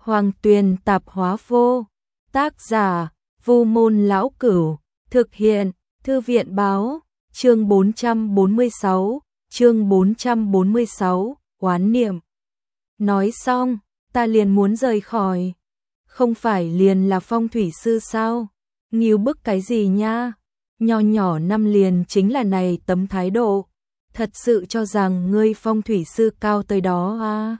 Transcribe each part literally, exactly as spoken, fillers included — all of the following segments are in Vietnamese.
Hoàng Tuyền tạp hóa vô. Tác giả, Vô Môn Lão Cửu. Thực hiện, Thư viện báo. Chương bốn trăm bốn mươi sáu, chương bốn trăm bốn mươi sáu, oán niệm. Nói xong, ta liền muốn rời khỏi. Không phải liền là phong thủy sư sao? Ngưu bức cái gì nha? Nho nhỏ năm liền chính là này tấm thái độ. Thật sự cho rằng ngươi phong thủy sư cao tới đó à?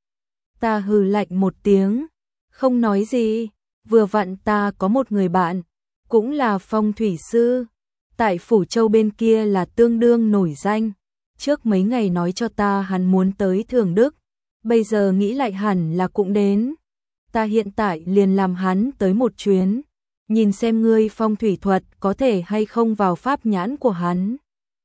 Ta hừ lạnh một tiếng, không nói gì. Vừa vặn ta có một người bạn, cũng là phong thủy sư. Tại Phủ Châu bên kia là tương đương nổi danh. Trước mấy ngày nói cho ta hắn muốn tới Thường Đức. Bây giờ nghĩ lại hẳn là cũng đến. Ta hiện tại liền làm hắn tới một chuyến. Nhìn xem ngươi phong thủy thuật có thể hay không vào pháp nhãn của hắn.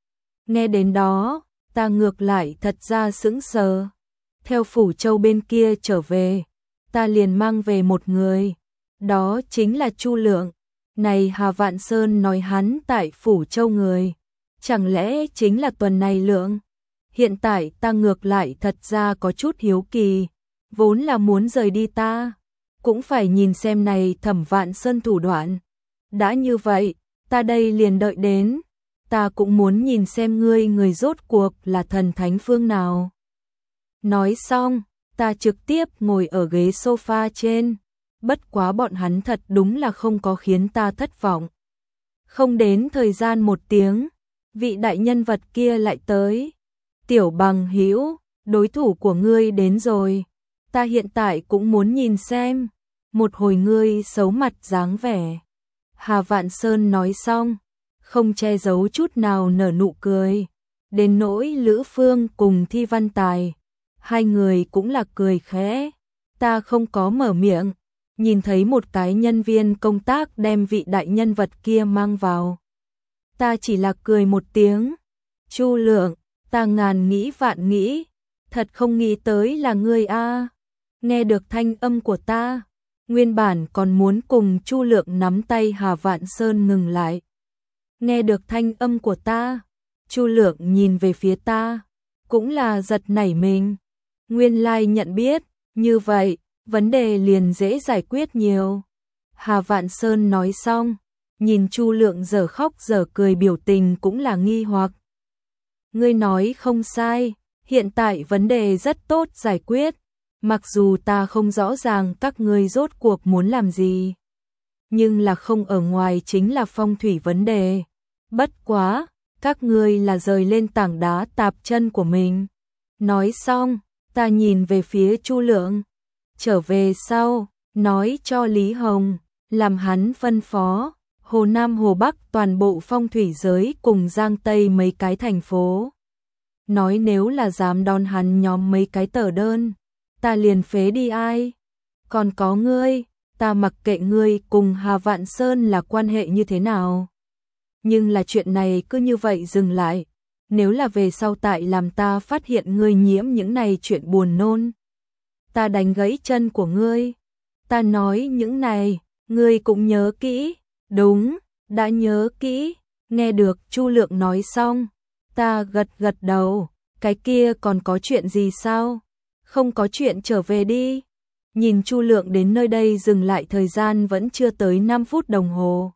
Nghe đến đó, ta ngược lại thật ra sững sờ. Theo Phủ Châu bên kia trở về, ta liền mang về một người. Đó chính là Chu Lượng. Này Hà Vạn Sơn nói hắn tại Phủ Châu người. Chẳng lẽ chính là tuần này Lượng? Hiện tại ta ngược lại thật ra có chút hiếu kỳ. Vốn là muốn rời đi ta. Cũng phải nhìn xem này Thẩm Vạn Sơn thủ đoạn. Đã như vậy, ta đây liền đợi đến. Ta cũng muốn nhìn xem ngươi người rốt cuộc là thần thánh phương nào. Nói xong, ta trực tiếp ngồi ở ghế sofa trên. Bất quá bọn hắn thật đúng là không có khiến ta thất vọng. Không đến thời gian một tiếng, vị đại nhân vật kia lại tới. Tiểu Bằng Hữu, đối thủ của ngươi đến rồi. Ta hiện tại cũng muốn nhìn xem. Một hồi ngươi xấu mặt dáng vẻ. Hà Vạn Sơn nói xong, không che giấu chút nào nở nụ cười. Đến nỗi Lữ Phương cùng Thi Văn Tài, hai người cũng là cười khẽ. Ta không có mở miệng. Nhìn thấy một cái nhân viên công tác đem vị đại nhân vật kia mang vào. Ta chỉ là cười một tiếng. Chu Lượng, ta ngàn nghĩ vạn nghĩ. Thật không nghĩ tới là ngươi a. Nghe được thanh âm của ta. Nguyên bản còn muốn cùng Chu Lượng nắm tay Hà Vạn Sơn ngừng lại. Nghe được thanh âm của ta. Chu Lượng nhìn về phía ta. Cũng là giật nảy mình. Nguyên lai nhận biết, như vậy. Vấn đề liền dễ giải quyết nhiều. Hà Vạn Sơn nói xong, nhìn Chu Lượng giờ khóc giờ cười biểu tình cũng là nghi hoặc. Ngươi nói không sai, hiện tại vấn đề rất tốt giải quyết. Mặc dù ta không rõ ràng các ngươi rốt cuộc muốn làm gì. Nhưng là không ở ngoài chính là phong thủy vấn đề. Bất quá, các ngươi là rời lên tảng đá tạp chân của mình. Nói xong, ta nhìn về phía Chu Lượng. Trở về sau, nói cho Lý Hồng, làm hắn phân phó, Hồ Nam Hồ Bắc toàn bộ phong thủy giới cùng Giang Tây mấy cái thành phố. Nói nếu là dám đón hắn nhóm mấy cái tờ đơn, ta liền phế đi ai. Còn có ngươi, ta mặc kệ ngươi cùng Hà Vạn Sơn là quan hệ như thế nào. Nhưng là chuyện này cứ như vậy dừng lại. Nếu là về sau tại làm ta phát hiện ngươi nhiễm những này chuyện buồn nôn. Ta đánh gãy chân của ngươi. Ta nói những này, ngươi cũng nhớ kỹ. Đúng, đã nhớ kỹ. Nghe được Chu Lượng nói xong, ta gật gật đầu. Cái kia còn có chuyện gì sao? Không có chuyện trở về đi. Nhìn Chu Lượng đến nơi đây dừng lại thời gian vẫn chưa tới năm phút đồng hồ.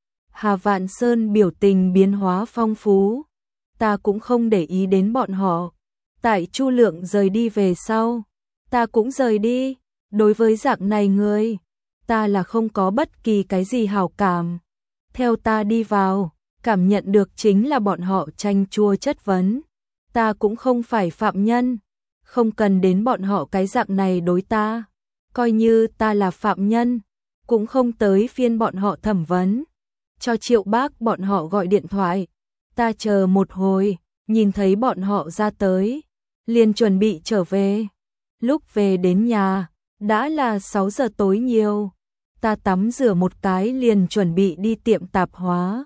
Hà Vạn Sơn biểu tình biến hóa phong phú. Ta cũng không để ý đến bọn họ. Tại Chu Lượng rời đi về sau. Ta cũng rời đi, đối với dạng này người, ta là không có bất kỳ cái gì hảo cảm. Theo ta đi vào, cảm nhận được chính là bọn họ tranh chua chất vấn. Ta cũng không phải phạm nhân, không cần đến bọn họ cái dạng này đối ta. Coi như ta là phạm nhân, cũng không tới phiên bọn họ thẩm vấn. Cho Triệu Bác bọn họ gọi điện thoại. Ta chờ một hồi, nhìn thấy bọn họ ra tới, liền chuẩn bị trở về. Lúc về đến nhà, đã là sáu giờ tối nhiều. Ta tắm rửa một cái liền chuẩn bị đi tiệm tạp hóa.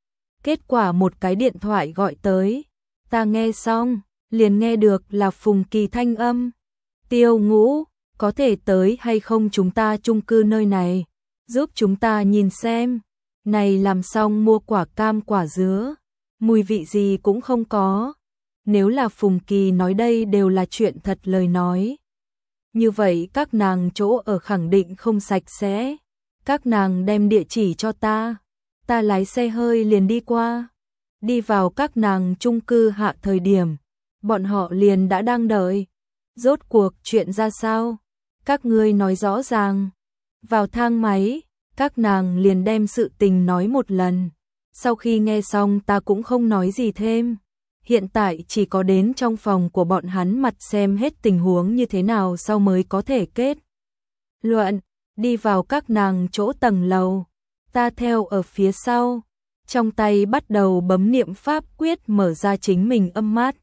Kết quả một cái điện thoại gọi tới. Ta nghe xong, liền nghe được là Phùng Kỳ thanh âm. Tiêu Ngũ, có thể tới hay không chúng ta chung cư nơi này, giúp chúng ta nhìn xem. Này làm xong mua quả cam quả dứa, mùi vị gì cũng không có. Nếu là Phùng Kỳ nói đây đều là chuyện thật lời nói. như vậy các nàng chỗ ở khẳng định không sạch sẽ. Các nàng đem địa chỉ cho ta, ta lái xe hơi liền đi qua. Đi vào các nàng chung cư hạ thời điểm, bọn họ liền đã đang đợi. Rốt cuộc chuyện ra sao? Các ngươi nói rõ ràng. Vào thang máy, các nàng liền đem sự tình nói một lần. Sau khi nghe xong ta cũng không nói gì thêm. Hiện tại chỉ có đến trong phòng của bọn hắn mặt xem hết tình huống như thế nào sau mới có thể kết luận. Đi vào các nàng chỗ tầng lầu, ta theo ở phía sau, trong tay bắt đầu bấm niệm pháp quyết mở ra chính mình âm mát.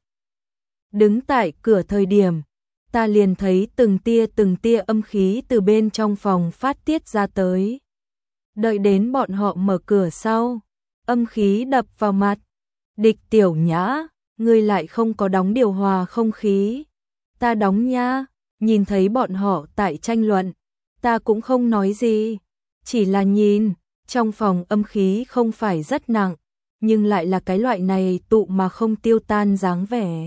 Đứng tại cửa thời điểm, ta liền thấy từng tia từng tia âm khí từ bên trong phòng phát tiết ra tới. Đợi đến bọn họ mở cửa sau, âm khí đập vào mặt. Địch Tiểu Nhã, ngươi lại không có đóng điều hòa không khí. Ta đóng nha. Nhìn thấy bọn họ tại tranh luận, ta cũng không nói gì, chỉ là nhìn, trong phòng âm khí không phải rất nặng, nhưng lại là cái loại này tụ mà không tiêu tan dáng vẻ.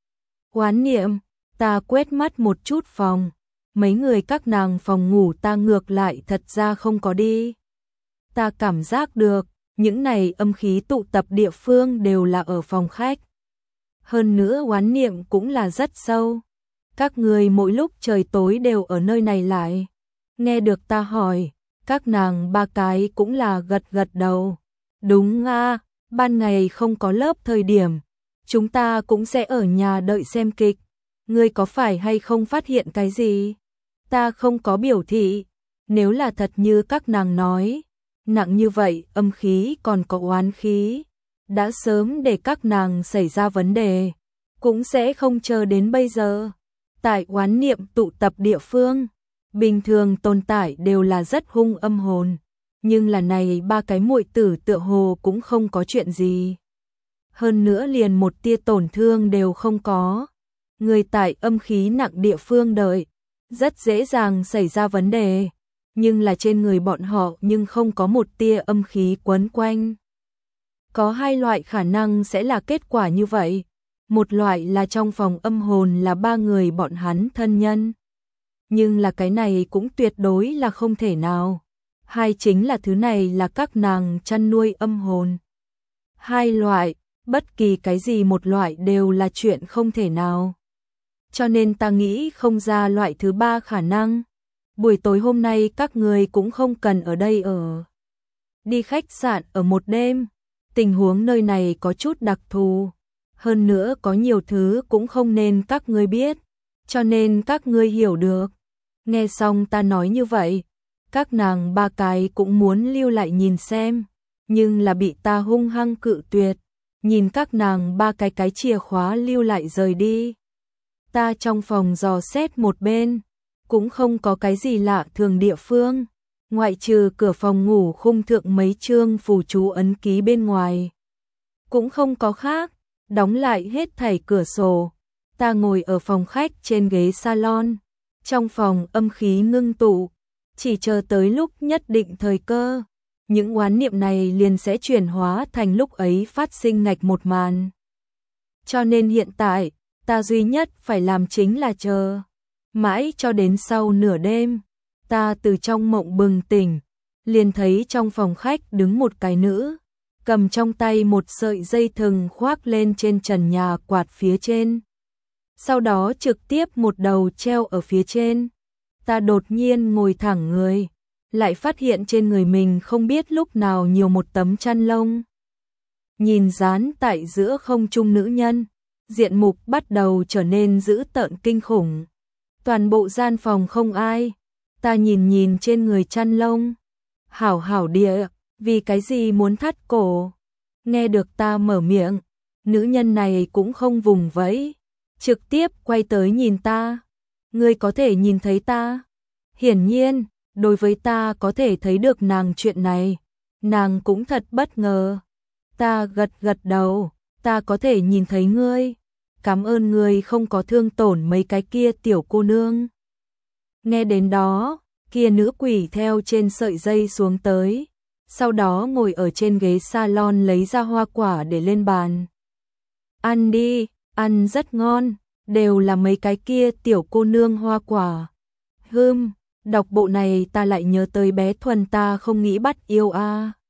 Hoán niệm, ta quét mắt một chút phòng, mấy người các nàng phòng ngủ ta ngược lại thật ra không có đi. Ta cảm giác được, những này âm khí tụ tập địa phương đều là ở phòng khách. Hơn nữa hoán niệm cũng là rất sâu. Các người mỗi lúc trời tối đều ở nơi này lại. Nghe được ta hỏi, các nàng ba cái cũng là gật gật đầu. Đúng à, ban ngày không có lớp thời điểm, chúng ta cũng sẽ ở nhà đợi xem kịch. Ngươi có phải hay không phát hiện cái gì? Ta không có biểu thị. Nếu là thật như các nàng nói, nặng như vậy âm khí còn có oán khí, đã sớm để các nàng xảy ra vấn đề, cũng sẽ không chờ đến bây giờ. Tại oán niệm tụ tập địa phương, bình thường tồn tại đều là rất hung âm hồn, nhưng là này ba cái muội tử tựa hồ cũng không có chuyện gì. Hơn nữa liền một tia tổn thương đều không có. Người tại âm khí nặng địa phương đợi, rất dễ dàng xảy ra vấn đề, nhưng là trên người bọn họ nhưng không có một tia âm khí quấn quanh. Có hai loại khả năng sẽ là kết quả như vậy. Một loại là trong phòng âm hồn là ba người bọn hắn thân nhân. Nhưng là cái này cũng tuyệt đối là không thể nào. Hai chính là thứ này là các nàng chăn nuôi âm hồn. Hai loại, bất kỳ cái gì một loại đều là chuyện không thể nào. Cho nên ta nghĩ không ra loại thứ ba khả năng. Buổi tối hôm nay các người cũng không cần ở đây ở. Đi khách sạn ở một đêm. Tình huống nơi này có chút đặc thù. Hơn nữa có nhiều thứ cũng không nên các ngươi biết. Cho nên các ngươi hiểu được. Nghe xong ta nói như vậy, các nàng ba cái cũng muốn lưu lại nhìn xem. Nhưng là bị ta hung hăng cự tuyệt. Nhìn các nàng ba cái cái chìa khóa lưu lại rời đi. Ta trong phòng dò xét một bên, cũng không có cái gì lạ thường địa phương, ngoại trừ cửa phòng ngủ khung thượng mấy chương phù chú ấn ký bên ngoài. Cũng không có khác, đóng lại hết thảy cửa sổ. Ta ngồi ở phòng khách trên ghế salon, trong phòng âm khí ngưng tụ, chỉ chờ tới lúc nhất định thời cơ, những oán niệm này liền sẽ chuyển hóa thành lúc ấy phát sinh ngạch một màn. Cho nên hiện tại, ta duy nhất phải làm chính là chờ. Mãi cho đến sau nửa đêm, ta từ trong mộng bừng tỉnh, liền thấy trong phòng khách đứng một cái nữ, cầm trong tay một sợi dây thừng khoác lên trên trần nhà quạt phía trên. Sau đó trực tiếp một đầu treo ở phía trên. Ta đột nhiên ngồi thẳng người, lại phát hiện trên người mình không biết lúc nào nhiều một tấm chăn lông. Nhìn dán tại giữa không trung nữ nhân, diện mục bắt đầu trở nên dữ tợn kinh khủng. Toàn bộ gian phòng không ai, ta nhìn nhìn trên người chăn lông. Hảo hảo địa, vì cái gì muốn thắt cổ? Nghe được ta mở miệng, nữ nhân này cũng không vùng vẫy, trực tiếp quay tới nhìn ta. Ngươi có thể nhìn thấy ta? Hiển nhiên, đối với ta có thể thấy được nàng chuyện này, nàng cũng thật bất ngờ. Ta gật gật đầu, ta có thể nhìn thấy ngươi. Cảm ơn ngươi không có thương tổn mấy cái kia tiểu cô nương. Nghe đến đó, kia nữ quỷ theo trên sợi dây xuống tới, sau đó ngồi ở trên ghế salon lấy ra hoa quả để lên bàn. Ăn đi, ăn rất ngon, đều là mấy cái kia tiểu cô nương hoa quả. Hưm, đọc bộ này ta lại nhớ tới bé Thuần ta không nghĩ bắt yêu a.